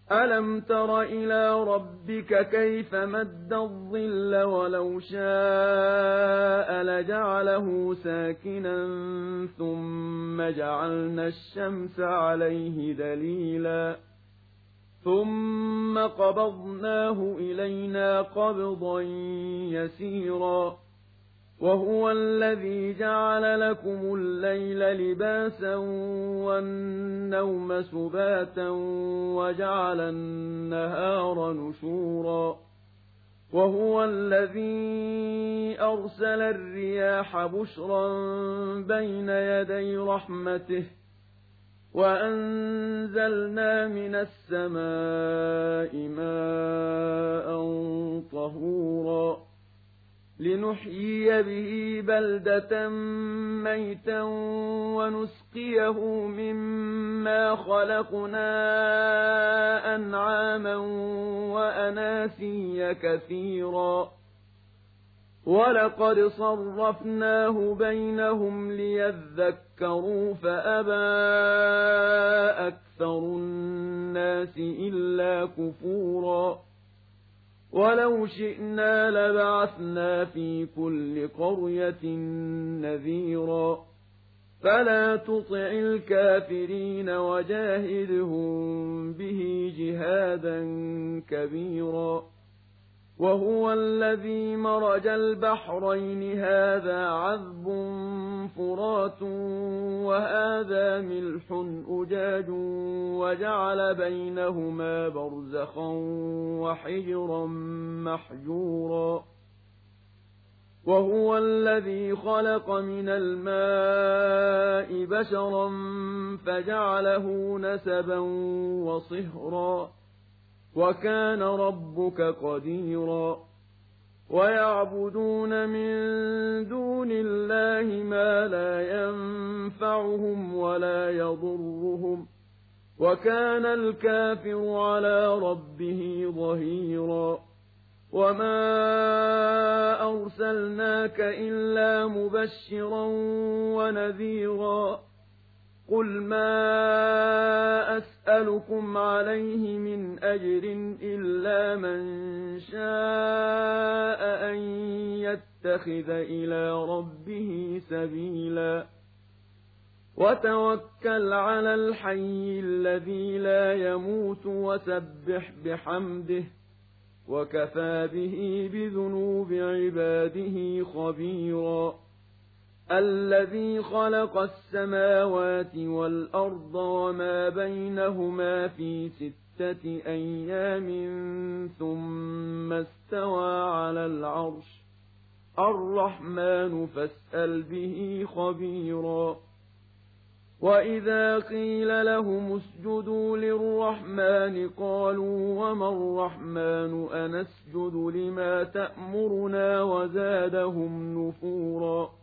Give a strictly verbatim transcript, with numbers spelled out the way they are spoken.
أَلَمْ تَرَ إِلَىٰ رَبِّكَ كَيْفَ مَدَّ الظِّلَّ وَلَوْ شَاءَ لَجَعَلَهُ سَاكِنًا ثُمَّ جَعَلْنَا الشَّمْسَ عَلَيْهِ دَلِيلًا ثُمَّ قَبَضْنَاهُ إِلَيْنَا قَبْضًا يَسِيرًا وَهُوَ الَّذِي جَعَلَ لَكُمُ اللَّيْلَ لِبَاسًا وَالنَّوْمَ سُبَاتًا وَجَعَلَ النَّهَارَ نُشُورًا وَهُوَ الَّذِي أَرْسَلَ الرِّيَاحَ بُشْرًا بَيْنَ يَدَيْ رَحْمَتِهِ وَأَنزَلْنَا مِنَ السَّمَاءِ مَاءً طَهُورًا لِنُحْيِيَ بِهِ بَلْدَةً مَّيْتًا وَنُسْقِيَهُ مِمَّا خَلَقْنَا أَنْعَامًا وَأَنَاسِيَّ كَثِيرًا وَلَقَدْ صَرَّفْنَاهُ بَيْنَهُمْ لِيَذَّكَّرُوا فَأَبَىٰ أَكْثَرُ النَّاسِ إِلَّا كُفُورًا وَلَوْ شِئْنَا لَبَعَثْنَا فِي كُلِّ قَرْيَةٍ نَّذِيرًا فَلَا تُطِعِ الْكَافِرِينَ وَجَاهِدْهُم بِهِ جِهَادًا كَبِيرًا وَهُوَ الَّذِي مَرَجَ الْبَحْرَيْنِ هَٰذَا عَذْبٌ فُرَاتٌ وَهَٰذَا مِلْحٌ أُجَاجٌ وَجَعَلَ بَيْنَهُمَا بَرْزَخًا وَحِجْرًا مَّحْجُورًا وَهُوَ الَّذِي خَلَقَ مِنَ الْمَاءِ بَشَرًا فَجَعَلَهُ نَسَبًا وَصِهْرًا وَكَانَ رَبُّكَ قَدِيرًا وَيَعْبُدُونَ مِن دُونِ اللَّهِ مَا لَا يَنفَعُهُمْ وَلَا يَضُرُّهُمْ وَكَانَ الْكَافِرُ عَلَىٰ رَبِّهِ ظَهِيرًا وَمَا أَرْسَلْنَاكَ إِلَّا مُبَشِّرًا وَنَذِيرًا قُلْ مَا أَسْأَلُكُمْ عَلَيْهِ مِنْ أَجْرٍ إِلَّا مَن شَاءَ أَن يَتَّخِذَ إِلَىٰ رَبِّهِ سَبِيلًا وَتَوَكَّلْ عَلَى الْحَيِّ الَّذِي لَا يَمُوتُ وَسَبِّحْ بِحَمْدِهِ وَكَفَىٰ بِهِ بِذُنُوبِ عِبَادِهِ خَبِيرًا الَّذِي خَلَقَ السَّمَاوَاتِ وَالْأَرْضَ وَمَا بَيْنَهُمَا فِي سِتَّةِ أَيَّامٍ ثُمَّ اسْتَوَىٰ عَلَى الْعَرْشِ الرَّحْمَٰنُ فَاسْأَلْ بِهِ خَبِيرًا وَإِذَا قِيلَ لَهُمُ اسْجُدُوا لِلرَّحْمَٰنِ قَالُوا وَمَا الرَّحْمَٰنُ أَنَسْجُدُ لِمَا تَأْمُرُنَا وَزَادَهُمْ نُفُورًا